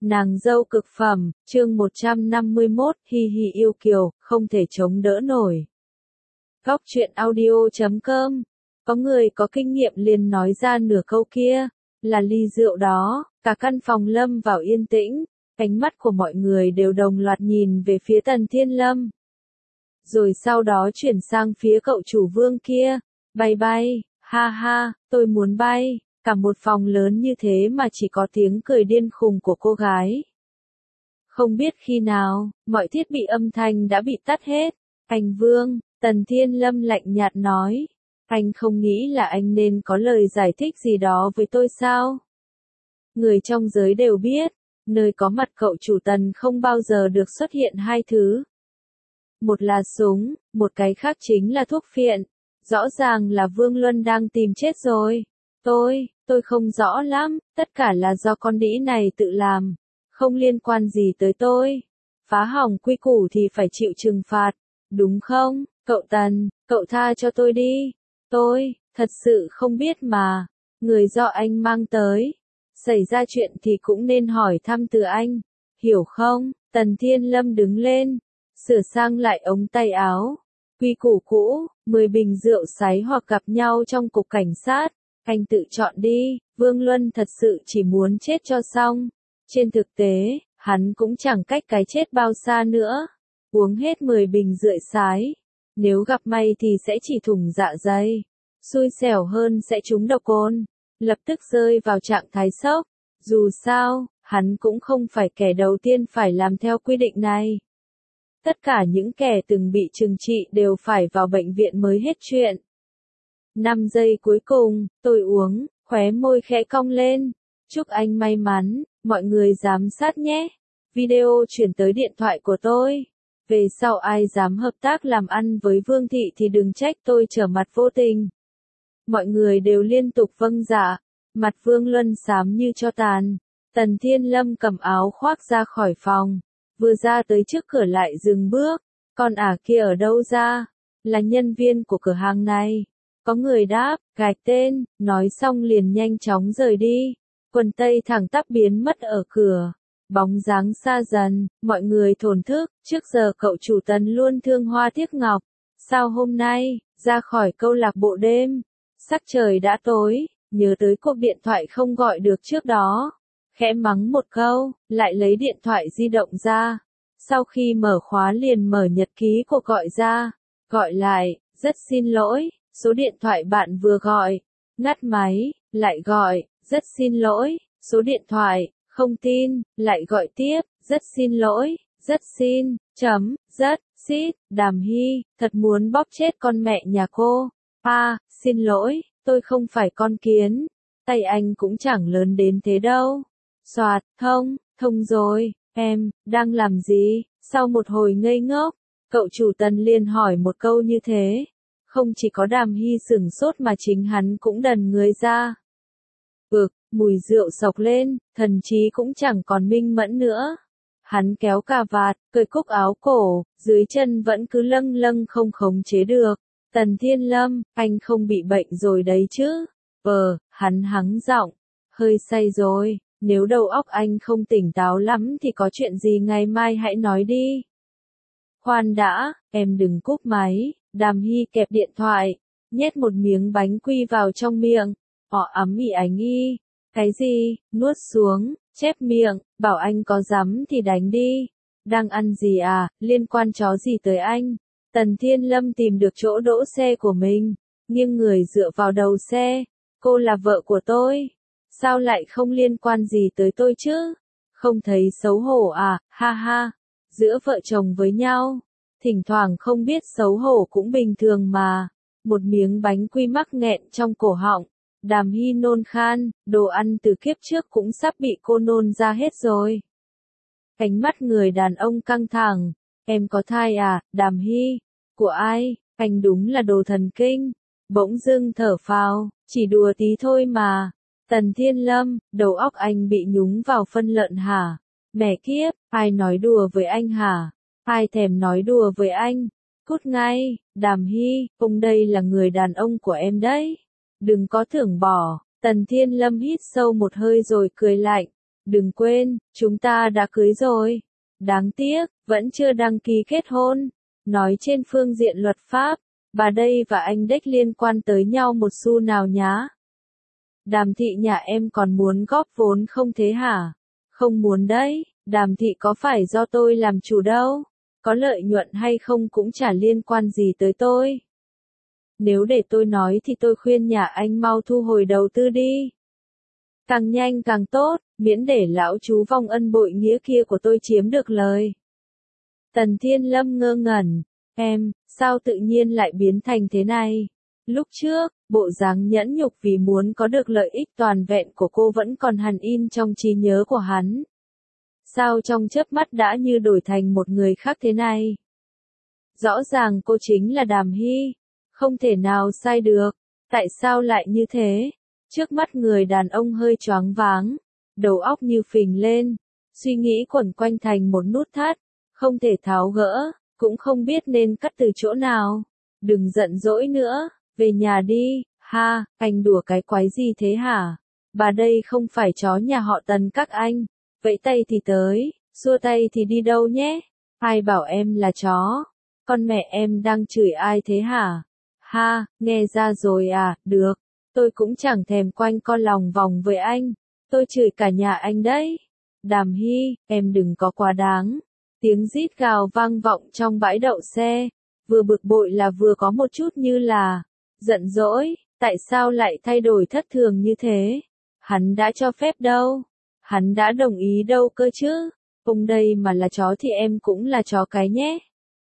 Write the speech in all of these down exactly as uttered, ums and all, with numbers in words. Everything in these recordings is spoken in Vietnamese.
Nàng dâu cực phẩm, chương một trăm năm mươi mốt, hi hi yêu kiều, không thể chống đỡ nổi. Góc truyện audio chấm com. Có người có kinh nghiệm liền nói ra nửa câu kia, là ly rượu đó, cả căn phòng lâm vào yên tĩnh, ánh mắt của mọi người đều đồng loạt nhìn về phía Tần Thiên Lâm. Rồi sau đó chuyển sang phía cậu chủ Vương kia, bay bay, ha ha, tôi muốn bay. Cả một phòng lớn như thế mà chỉ có tiếng cười điên khùng của cô gái. Không biết khi nào, mọi thiết bị âm thanh đã bị tắt hết. Anh Vương, Tần Thiên Lâm lạnh nhạt nói. Anh không nghĩ là anh nên có lời giải thích gì đó với tôi sao? Người trong giới đều biết, nơi có mặt cậu chủ Tần không bao giờ được xuất hiện hai thứ. Một là súng, một cái khác chính là thuốc phiện. Rõ ràng là Vương Luân đang tìm chết rồi. Tôi, tôi không rõ lắm, tất cả là do con đĩ này tự làm, không liên quan gì tới tôi. Phá hỏng quy củ thì phải chịu trừng phạt, đúng không, cậu Tần, cậu tha cho tôi đi. Tôi, thật sự không biết mà, người do anh mang tới. Xảy ra chuyện thì cũng nên hỏi thăm từ anh, hiểu không? Tần Thiên Lâm đứng lên, sửa sang lại ống tay áo. Quy củ cũ, mười bình rượu sái hoặc gặp nhau trong cục cảnh sát. Anh tự chọn đi, Vương Luân thật sự chỉ muốn chết cho xong. Trên thực tế, hắn cũng chẳng cách cái chết bao xa nữa. Uống hết mười bình rượu sái. Nếu gặp may thì sẽ chỉ thủng dạ dày. Xui xẻo hơn sẽ trúng độc cồn. Lập tức rơi vào trạng thái sốc. Dù sao, hắn cũng không phải kẻ đầu tiên phải làm theo quy định này. Tất cả những kẻ từng bị trừng trị đều phải vào bệnh viện mới hết chuyện. Năm giây cuối cùng, tôi uống, khóe môi khẽ cong lên. Chúc anh may mắn, mọi người giám sát nhé. Video chuyển tới điện thoại của tôi. Về sau ai dám hợp tác làm ăn với Vương Thị thì đừng trách tôi trở mặt vô tình. Mọi người đều liên tục vâng dạ. Mặt Vương Luân xám như tro tàn. Tần Thiên Lâm cầm áo khoác ra khỏi phòng. Vừa ra tới trước cửa lại dừng bước. Con ả kia ở đâu ra? Là nhân viên của cửa hàng này. Có người đáp, gạch tên, nói xong liền nhanh chóng rời đi. Quần tây thẳng tắp biến mất ở cửa. Bóng dáng xa dần, mọi người thổn thức, trước giờ cậu chủ Tần luôn thương hoa tiếc ngọc. Sao hôm nay, ra khỏi câu lạc bộ đêm, sắc trời đã tối, nhớ tới cuộc điện thoại không gọi được trước đó. Khẽ mắng một câu, lại lấy điện thoại di động ra. Sau khi mở khóa liền mở nhật ký cuộc gọi ra. Gọi lại, rất xin lỗi. Số điện thoại bạn vừa gọi, ngắt máy, lại gọi, rất xin lỗi, số điện thoại, không tin, lại gọi tiếp, rất xin lỗi, rất xin, chấm, rất, xít, Đàm Hy, thật muốn bóp chết con mẹ nhà cô. À, xin lỗi, tôi không phải con kiến, tay anh cũng chẳng lớn đến thế đâu. Soạt, thông, thông rồi, em, đang làm gì? Sau một hồi ngây ngốc, cậu chủ Tần liền hỏi một câu như thế. Không chỉ có Đàm Hy sửng sốt mà chính hắn cũng đần người ra. Ực, mùi rượu sộc lên, thần trí cũng chẳng còn minh mẫn nữa. Hắn kéo cà vạt, cởi cúc áo cổ, dưới chân vẫn cứ lâng lâng không khống chế được. Tần Thiên Lâm, anh không bị bệnh rồi đấy chứ? Ờ, hắn hắng giọng, hơi say rồi, nếu đầu óc anh không tỉnh táo lắm thì có chuyện gì ngày mai hãy nói đi. Khoan đã, em đừng cúp máy. Đàm Hy kẹp điện thoại, nhét một miếng bánh quy vào trong miệng. Họ ấm ỉ ánh y. Cái gì, nuốt xuống, chép miệng, bảo anh có dám thì đánh đi. Đang ăn gì à, liên quan chó gì tới anh? Tần Thiên Lâm tìm được chỗ đỗ xe của mình, nghiêng người dựa vào đầu xe. Cô là vợ của tôi. Sao lại không liên quan gì tới tôi chứ? Không thấy xấu hổ à, ha ha. Giữa vợ chồng với nhau. Thỉnh thoảng không biết xấu hổ cũng bình thường mà. Một miếng bánh quy mắc nghẹn trong cổ họng. Đàm Hy nôn khan, đồ ăn từ kiếp trước cũng sắp bị cô nôn ra hết rồi. Ánh mắt người đàn ông căng thẳng. Em có thai à, Đàm Hy? Của ai? Anh đúng là đồ thần kinh. Bỗng dưng thở phào, chỉ đùa tí thôi mà. Tần Thiên Lâm, đầu óc anh bị nhúng vào phân lợn hả? Mẹ kiếp, ai nói đùa với anh hả? Ai thèm nói đùa với anh? Cút ngay, Đàm Hy, ông đây là người đàn ông của em đấy. Đừng có tưởng bỏ. Tần Thiên Lâm hít sâu một hơi rồi cười lạnh. Đừng quên, chúng ta đã cưới rồi. Đáng tiếc, vẫn chưa đăng ký kết hôn. Nói trên phương diện luật pháp, bà đây và anh Đếch liên quan tới nhau một xu nào nhá. Đàm thị nhà em còn muốn góp vốn không thế hả? Không muốn đấy, Đàm thị có phải do tôi làm chủ đâu. Có lợi nhuận hay không cũng chả liên quan gì tới tôi. Nếu để tôi nói thì tôi khuyên nhà anh mau thu hồi đầu tư đi. Càng nhanh càng tốt, miễn để lão chú vong ân bội nghĩa kia của tôi chiếm được lời. Tần Thiên Lâm ngơ ngẩn, em, sao tự nhiên lại biến thành thế này? Lúc trước, bộ dáng nhẫn nhục vì muốn có được lợi ích toàn vẹn của cô vẫn còn hằn in trong trí nhớ của hắn. Sao trong chớp mắt đã như đổi thành một người khác thế này? Rõ ràng cô chính là Đàm Hy, không thể nào sai được, tại sao lại như thế? Trước mắt người đàn ông hơi choáng váng, đầu óc như phình lên, suy nghĩ quẩn quanh thành một nút thắt, không thể tháo gỡ, cũng không biết nên cắt từ chỗ nào. Đừng giận dỗi nữa, về nhà đi, ha, anh đùa cái quái gì thế hả? Bà đây không phải chó nhà họ Tần các anh, vẫy tay thì tới, xua tay thì đi đâu nhé? Ai bảo em là chó? Con mẹ em đang chửi ai thế hả? Ha, nghe ra rồi à, được. Tôi cũng chẳng thèm quanh co lòng vòng với anh. Tôi chửi cả nhà anh đấy. Đàm Hy, em đừng có quá đáng. Tiếng rít gào vang vọng trong bãi đậu xe. Vừa bực bội là vừa có một chút như là giận dỗi. Tại sao lại thay đổi thất thường như thế? Hắn đã cho phép đâu. Hắn đã đồng ý đâu cơ chứ. Ông đây mà là chó thì em cũng là chó cái nhé.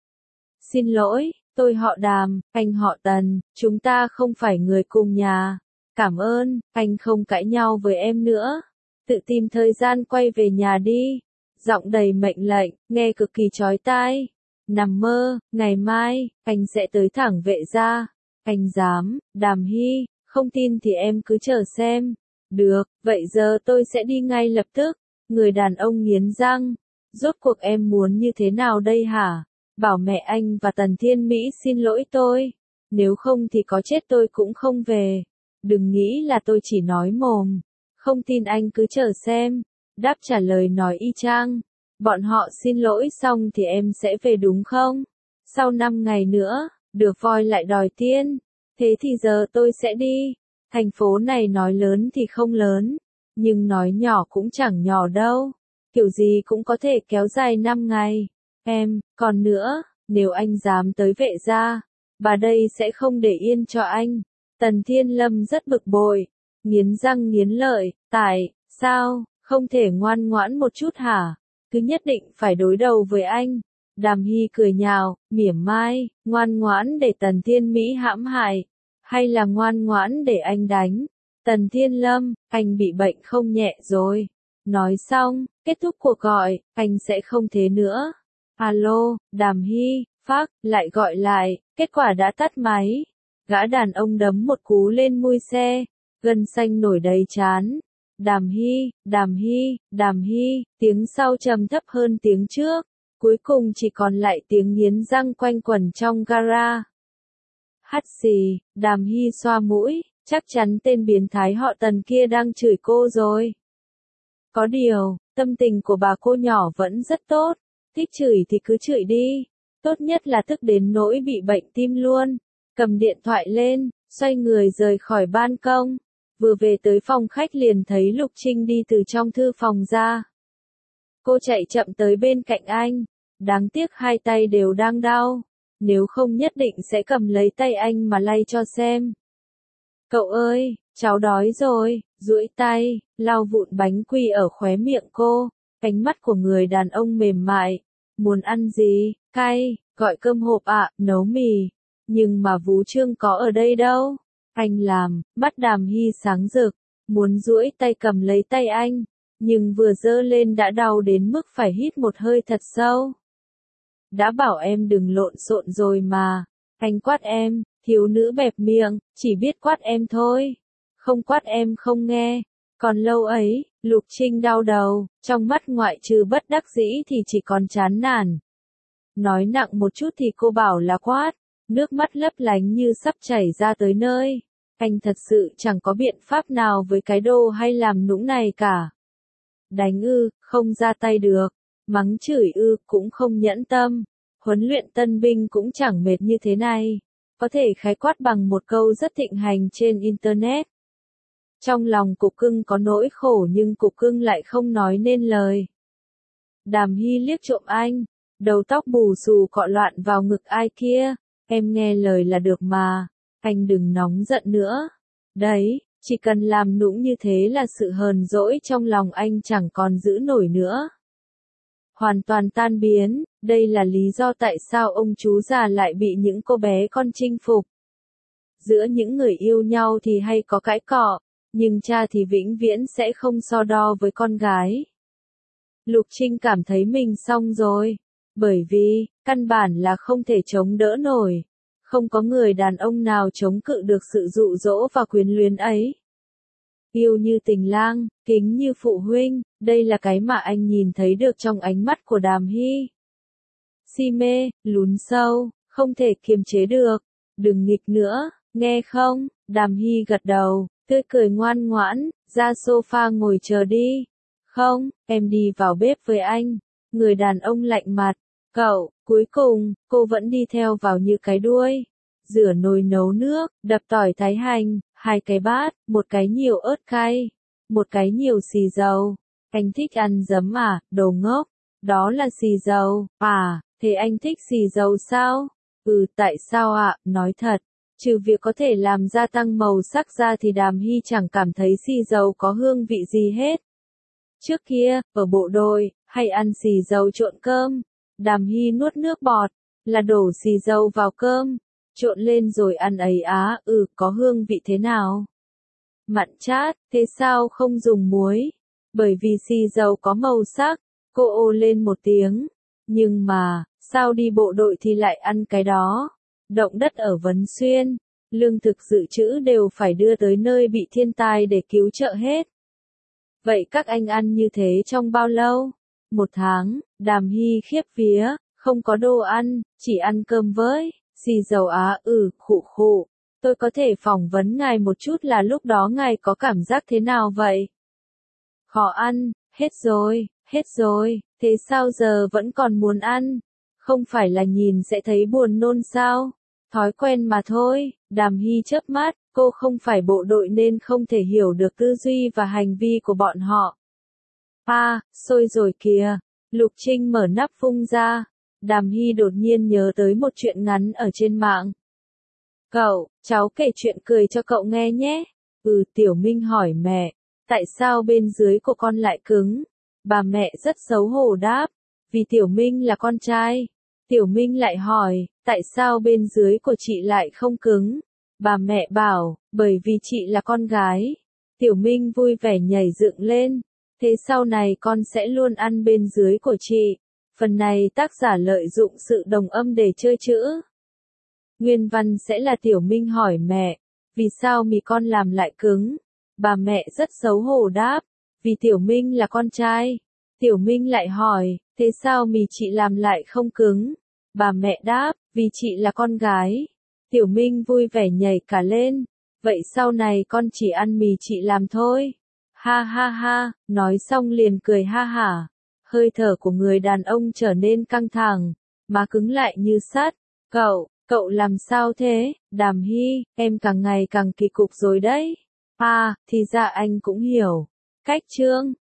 Xin lỗi, tôi họ Đàm, anh họ Tần, chúng ta không phải người cùng nhà. Cảm ơn, anh không cãi nhau với em nữa. Tự tìm thời gian quay về nhà đi. Giọng đầy mệnh lệnh, nghe cực kỳ chói tai. Nằm mơ, ngày mai, anh sẽ tới thẳng Vệ gia. Anh dám, Đàm Hy, không tin thì em cứ chờ xem. Được, vậy giờ tôi sẽ đi ngay lập tức. Người đàn ông nghiến răng. Rốt cuộc em muốn như thế nào đây hả? Bảo mẹ anh và Tần Thiên Mỹ xin lỗi tôi. Nếu không thì có chết tôi cũng không về. Đừng nghĩ là tôi chỉ nói mồm. Không tin anh cứ chờ xem. Đáp trả lời nói y chang. Bọn họ xin lỗi xong thì em sẽ về đúng không? Sau năm ngày nữa, được voi lại đòi tiên. Thế thì giờ tôi sẽ đi. Thành phố này nói lớn thì không lớn. Nhưng nói nhỏ cũng chẳng nhỏ đâu. Kiểu gì cũng có thể kéo dài năm ngày. Em, còn nữa, nếu anh dám tới Vệ gia, bà đây sẽ không để yên cho anh. Tần Thiên Lâm rất bực bội, nghiến răng nghiến lợi, tại, sao, không thể ngoan ngoãn một chút hả? Cứ nhất định phải đối đầu với anh. Đàm Hy cười nhạo, mỉa mai, ngoan ngoãn để Tần Thiên Mỹ hãm hại, hay là ngoan ngoãn để anh đánh? Tần Thiên Lâm, anh bị bệnh không nhẹ rồi. Nói xong, kết thúc cuộc gọi, anh sẽ không thế nữa. Alo, Đàm Hy, phác, lại gọi lại, kết quả đã tắt máy. Gã đàn ông đấm một cú lên mui xe, gân xanh nổi đầy trán. Đàm Hy, Đàm Hy, Đàm Hy, tiếng sau trầm thấp hơn tiếng trước, cuối cùng chỉ còn lại tiếng nghiến răng quanh quẩn trong gara. Hắt xì, Đàm Hy xoa mũi, chắc chắn tên biến thái họ Tần kia đang chửi cô rồi. Có điều, tâm tình của bà cô nhỏ vẫn rất tốt, thích chửi thì cứ chửi đi, tốt nhất là tức đến nỗi bị bệnh tim luôn. Cầm điện thoại lên, xoay người rời khỏi ban công, vừa về tới phòng khách liền thấy Lục Trinh đi từ trong thư phòng ra. Cô chạy chậm tới bên cạnh anh, đáng tiếc hai tay đều đang đau, nếu không nhất định sẽ cầm lấy tay anh mà lay cho xem. Cậu ơi, cháu đói rồi, duỗi tay, lau vụn bánh quy ở khóe miệng cô, ánh mắt của người đàn ông mềm mại. Muốn ăn gì, cay, gọi cơm hộp ạ, nấu mì. Nhưng mà Vú Trương có ở đây đâu. Anh làm, mắt Đàm Hy sáng rực, muốn duỗi tay cầm lấy tay anh, nhưng vừa giơ lên đã đau đến mức phải hít một hơi thật sâu. Đã bảo em đừng lộn xộn rồi mà. Anh quát em, thiếu nữ bẹp miệng, chỉ biết quát em thôi. Không quát em không nghe. Còn lâu ấy, Lục Trinh đau đầu, trong mắt ngoại trừ bất đắc dĩ thì chỉ còn chán nản. Nói nặng một chút thì cô bảo là quát, nước mắt lấp lánh như sắp chảy ra tới nơi. Anh thật sự chẳng có biện pháp nào với cái đồ hay làm nũng này cả. đánh ư, không ra tay được, mắng chửi ư, cũng không nhẫn tâm, huấn luyện tân binh cũng chẳng mệt như thế này, có thể khái quát bằng một câu rất thịnh hành trên Internet. Trong lòng Cục Cưng có nỗi khổ nhưng Cục Cưng lại không nói nên lời. Đàm Hy liếc trộm anh, đầu tóc bù xù cọ loạn vào ngực ai kia, em nghe lời là được mà, anh đừng nóng giận nữa. Đấy, chỉ cần làm nũng như thế là sự hờn dỗi trong lòng anh chẳng còn giữ nổi nữa. Hoàn toàn tan biến, đây là lý do tại sao ông chú già lại bị những cô bé con chinh phục. Giữa những người yêu nhau thì hay có cãi cọ, nhưng cha thì vĩnh viễn sẽ không so đo với con gái. Lục Trinh cảm thấy mình xong rồi, bởi vì, căn bản là không thể chống đỡ nổi. Không có người đàn ông nào chống cự được sự dụ dỗ và quyến luyến ấy. Yêu như tình lang, kính như phụ huynh, đây là cái mà anh nhìn thấy được trong ánh mắt của Đàm Hy. Si mê, lún sâu, không thể kiềm chế được, đừng nghịch nữa, nghe không? Đàm Hy gật đầu, tươi cười ngoan ngoãn, ra sofa ngồi chờ đi. Không, em đi vào bếp với anh. Người đàn ông lạnh mặt, cậu, cuối cùng, cô vẫn đi theo vào như cái đuôi. Rửa nồi nấu nước, đập tỏi thái hành, hai cái bát, một cái nhiều ớt cay, một cái nhiều xì dầu. Anh thích ăn giấm à, đồ ngốc, đó là xì dầu, à, thế anh thích xì dầu sao? Ừ, tại sao ạ, nói thật, trừ việc có thể làm gia tăng màu sắc ra thì Đàm Hy chẳng cảm thấy xì dầu có hương vị gì hết. Trước kia, ở bộ đội, hay ăn xì dầu trộn cơm. Đàm Hy nuốt nước bọt, là đổ xì dầu vào cơm, trộn lên rồi ăn ấy á, ừ, có hương vị thế nào? Mặn chát, thế sao không dùng muối? Bởi vì xì dầu có màu sắc, cô ồ lên một tiếng. Nhưng mà, sao đi bộ đội thì lại ăn cái đó? Động đất ở Vân Xuyên, lương thực dự trữ đều phải đưa tới nơi bị thiên tai để cứu trợ hết. Vậy các anh ăn như thế trong bao lâu? Một tháng, Đàm Hy khiếp vía, không có đồ ăn, chỉ ăn cơm với, xì dầu á, ừ, khụ khụ. Tôi có thể phỏng vấn ngài một chút là lúc đó ngài có cảm giác thế nào vậy? Khó ăn, hết rồi, hết rồi, thế sao giờ vẫn còn muốn ăn? Không phải là nhìn sẽ thấy buồn nôn sao? Thói quen mà thôi. Đàm Hy chớp mắt, cô không phải bộ đội nên không thể hiểu được tư duy và hành vi của bọn họ. À, sôi rồi kìa. Lục Trinh mở nắp vung ra. Đàm Hy đột nhiên nhớ tới một chuyện ngắn ở trên mạng. Cậu, cháu kể chuyện cười cho cậu nghe nhé. Ừ, Tiểu Minh hỏi mẹ, tại sao bên dưới của con lại cứng? Bà mẹ rất xấu hổ đáp, vì Tiểu Minh là con trai. Tiểu Minh lại hỏi, tại sao bên dưới của chị lại không cứng? Bà mẹ bảo, bởi vì chị là con gái. Tiểu Minh vui vẻ nhảy dựng lên. Thế sau này con sẽ luôn ăn bên dưới của chị. Phần này tác giả lợi dụng sự đồng âm để chơi chữ. Nguyên văn sẽ là Tiểu Minh hỏi mẹ, vì sao mì con làm lại cứng? Bà mẹ rất xấu hổ đáp, vì Tiểu Minh là con trai. Tiểu Minh lại hỏi, thế sao mì chị làm lại không cứng? Bà mẹ đáp, vì chị là con gái. Tiểu Minh vui vẻ nhảy cả lên, vậy sau này con chỉ ăn mì chị làm thôi. Ha ha ha, nói xong liền cười ha hả. Hơi thở của người đàn ông trở nên căng thẳng, má cứng lại như sắt. Cậu, cậu làm sao thế? Đàm Hy, em càng ngày càng kỳ cục rồi đấy. À, thì ra anh cũng hiểu. Cách chương